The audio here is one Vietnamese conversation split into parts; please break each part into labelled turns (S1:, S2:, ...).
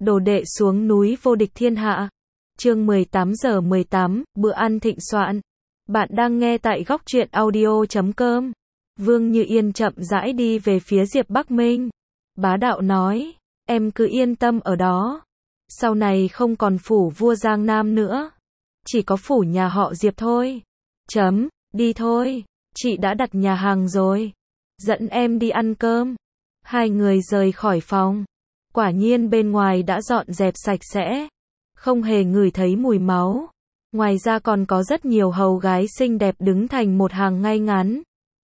S1: Đồ đệ xuống núi vô địch thiên hạ. Chương 18:18, bữa ăn thịnh soạn. Bạn đang nghe tại góc truyện audio.com. Vương Như Yên chậm rãi đi về phía Diệp Bắc Minh. Bá đạo nói, em cứ yên tâm ở đó. Sau này không còn phủ vua Giang Nam nữa. Chỉ có phủ nhà họ Diệp thôi. Đi thôi. Chị đã đặt nhà hàng rồi. Dẫn em đi ăn cơm. Hai người rời khỏi phòng. Quả nhiên bên ngoài đã dọn dẹp sạch sẽ. Không hề ngửi thấy mùi máu. Ngoài ra còn có rất nhiều hầu gái xinh đẹp đứng thành một hàng ngay ngắn.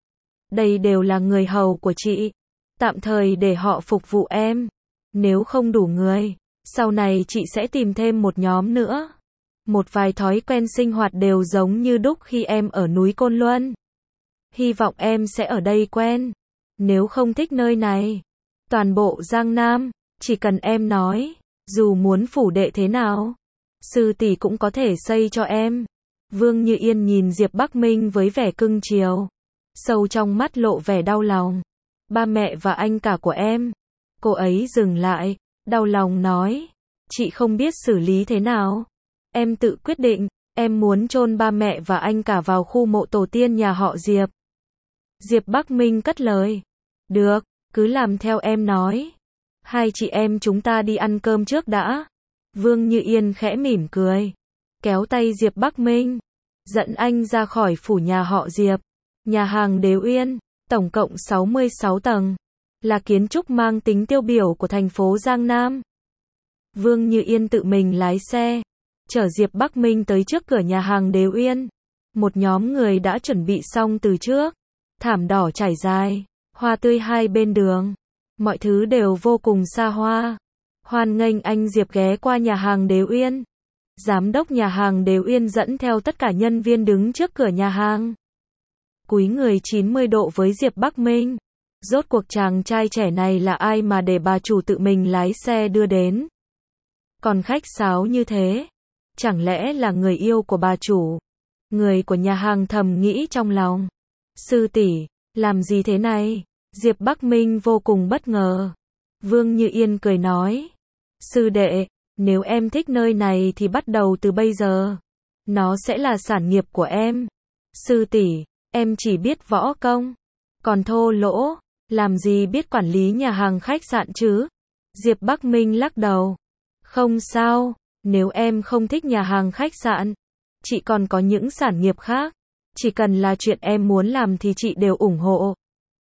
S1: Đây đều là người hầu của chị. Tạm thời để họ phục vụ em. Nếu không đủ người, sau này chị sẽ tìm thêm một nhóm nữa. Một vài thói quen sinh hoạt đều giống như đúc khi em ở núi Côn Luân. Hy vọng em sẽ ở đây quen. Nếu không thích nơi này, toàn bộ Giang Nam, chỉ cần em nói, dù muốn phủ đệ thế nào, sư tỷ cũng có thể xây cho em. Vương Như Yên nhìn Diệp Bắc Minh với vẻ cưng chiều, sâu trong mắt lộ vẻ đau lòng. Ba mẹ và anh cả của em. Cô ấy dừng lại, đau lòng nói, chị không biết xử lý thế nào. Em tự quyết định, em muốn chôn ba mẹ và anh cả vào khu mộ tổ tiên nhà họ Diệp. Diệp Bắc Minh cất lời, được, cứ làm theo em nói. Hai chị em chúng ta đi ăn cơm trước đã. Vương Như Yên khẽ mỉm cười, kéo tay Diệp Bắc Minh, dẫn anh ra khỏi phủ nhà họ Diệp. Nhà hàng Đế Uyên, tổng cộng 66 tầng, là kiến trúc mang tính tiêu biểu của thành phố Giang Nam. Vương Như Yên tự mình lái xe, chở Diệp Bắc Minh tới trước cửa nhà hàng Đế Uyên. Một nhóm người đã chuẩn bị xong từ trước, thảm đỏ trải dài, hoa tươi hai bên đường. Mọi thứ đều vô cùng xa hoa. Hoan nghênh anh Diệp ghé qua nhà hàng Đế Uyên. Giám đốc nhà hàng Đế Uyên dẫn theo tất cả nhân viên đứng trước cửa nhà hàng. Cúi người 90 độ với Diệp Bắc Minh. Rốt cuộc chàng trai trẻ này là ai mà để bà chủ tự mình lái xe đưa đến? Còn khách sáo như thế, chẳng lẽ là người yêu của bà chủ? Người của nhà hàng thầm nghĩ trong lòng. Sư tỷ, làm gì thế này? Diệp Bắc Minh vô cùng bất ngờ. Vương Như Yên cười nói, sư đệ, nếu em thích nơi này thì bắt đầu từ bây giờ, nó sẽ là sản nghiệp của em. Sư tỷ, em chỉ biết võ công, còn thô lỗ, làm gì biết quản lý nhà hàng khách sạn chứ? Diệp Bắc Minh lắc đầu, không sao, nếu em không thích nhà hàng khách sạn, chị còn có những sản nghiệp khác, chỉ cần là chuyện em muốn làm thì chị đều ủng hộ.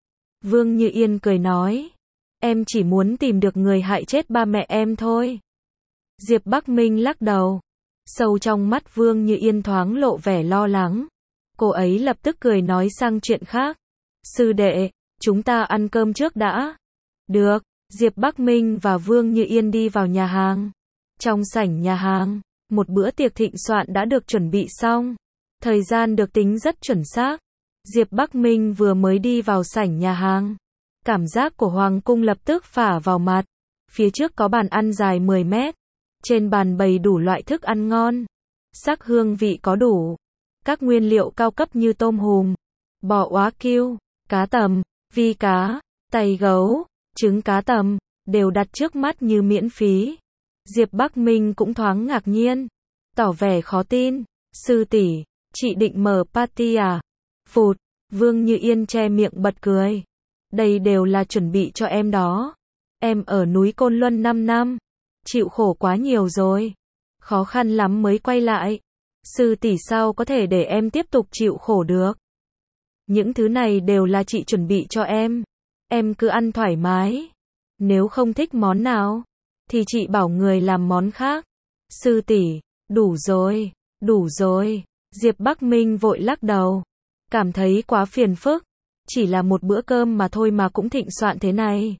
S1: Vương Như Yên cười nói, em chỉ muốn tìm được người hại chết ba mẹ em thôi. Diệp Bắc Minh lắc đầu, sâu trong mắt Vương Như Yên thoáng lộ vẻ lo lắng. Cô ấy lập tức cười nói sang chuyện khác. Sư đệ, chúng ta ăn cơm trước đã. Được, Diệp Bắc Minh và Vương Như Yên đi vào nhà hàng. Trong sảnh nhà hàng, một bữa tiệc thịnh soạn đã được chuẩn bị xong. Thời gian được tính rất chuẩn xác. Diệp Bắc Minh vừa mới đi vào sảnh nhà hàng, cảm giác của hoàng cung lập tức phả vào mặt. Phía trước có bàn ăn dài 10 mét. Trên bàn bày đủ loại thức ăn ngon. Sắc hương vị có đủ. Các nguyên liệu cao cấp như tôm hùm, bò oá kiêu, cá tầm, vi cá, tay gấu, trứng cá tầm, đều đặt trước mắt như miễn phí. Diệp Bắc Minh cũng thoáng ngạc nhiên, tỏ vẻ khó tin. Sư tỷ, chị định mở party à? Phụt, Vương Như Yên che miệng bật cười. Đây đều là chuẩn bị cho em đó. Em ở núi Côn Luân 5 năm, chịu khổ quá nhiều rồi. Khó khăn lắm mới quay lại. Sư tỷ sao có thể để em tiếp tục chịu khổ được? Những thứ này đều là chị chuẩn bị cho em. Em cứ ăn thoải mái. Nếu không thích món nào, thì chị bảo người làm món khác. Sư tỷ, đủ rồi, đủ rồi. Diệp Bắc Minh vội lắc đầu, cảm thấy quá phiền phức. Chỉ là một bữa cơm mà thôi mà cũng thịnh soạn thế này.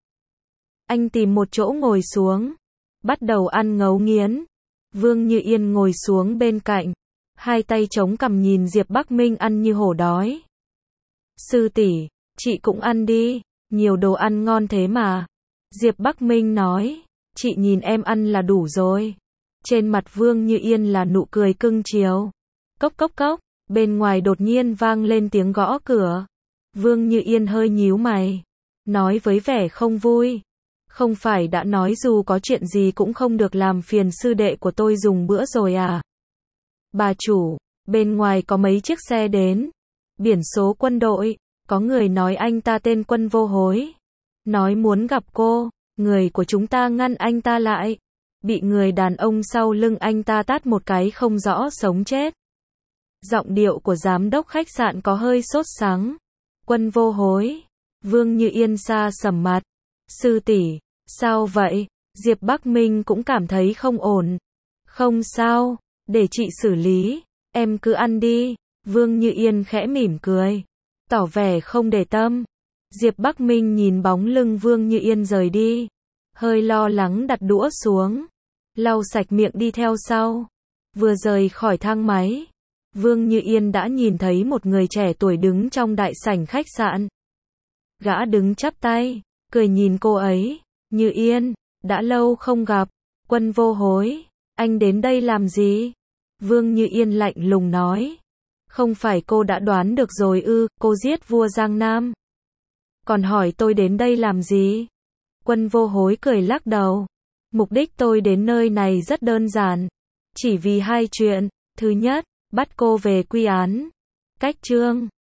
S1: Anh tìm một chỗ ngồi xuống, bắt đầu ăn ngấu nghiến. Vương Như Yên ngồi xuống bên cạnh, hai tay chống cằm nhìn Diệp Bắc Minh ăn như hổ đói. Sư tỷ, chị cũng ăn đi, nhiều đồ ăn ngon thế mà. Diệp Bắc Minh nói, chị nhìn em ăn là đủ rồi. Trên mặt Vương Như Yên là nụ cười cưng chiều. Cốc cốc cốc, bên ngoài đột nhiên vang lên tiếng gõ cửa. Vương Như Yên hơi nhíu mày, nói với vẻ không vui, Không phải đã nói dù có chuyện gì cũng không được làm phiền sư đệ của tôi dùng bữa rồi à? Bà chủ, bên ngoài có mấy chiếc xe đến. Biển số quân đội, có người nói anh ta tên Quân Vô Hối. Nói muốn gặp cô, người của chúng ta ngăn anh ta lại. Bị người đàn ông sau lưng anh ta tát một cái không rõ sống chết. Giọng điệu của giám đốc khách sạn có hơi sốt sắng. Quân Vô Hối. Vương Như Yên sa sầm mặt. Sư tỷ, sao vậy? Diệp Bắc Minh cũng cảm thấy không ổn. Không sao, để chị xử lý, em cứ ăn đi. Vương Như Yên khẽ mỉm cười, tỏ vẻ không để tâm. Diệp Bắc Minh nhìn bóng lưng Vương Như Yên rời đi, hơi lo lắng đặt đũa xuống, lau sạch miệng đi theo sau. Vừa rời khỏi thang máy, Vương Như Yên đã nhìn thấy một người trẻ tuổi đứng trong đại sảnh khách sạn. Gã đứng chắp tay, cười nhìn cô ấy. Như Yên, đã lâu không gặp. Quân Vô Hối, anh đến đây làm gì? Vương Như Yên lạnh lùng nói. Không phải cô đã đoán được rồi ư? Cô giết vua Giang Nam. Còn hỏi tôi đến đây làm gì? Quân Vô Hối cười lắc đầu. Mục đích tôi đến nơi này rất đơn giản. Chỉ vì hai chuyện. Thứ nhất, bắt cô về quy án. Cách chương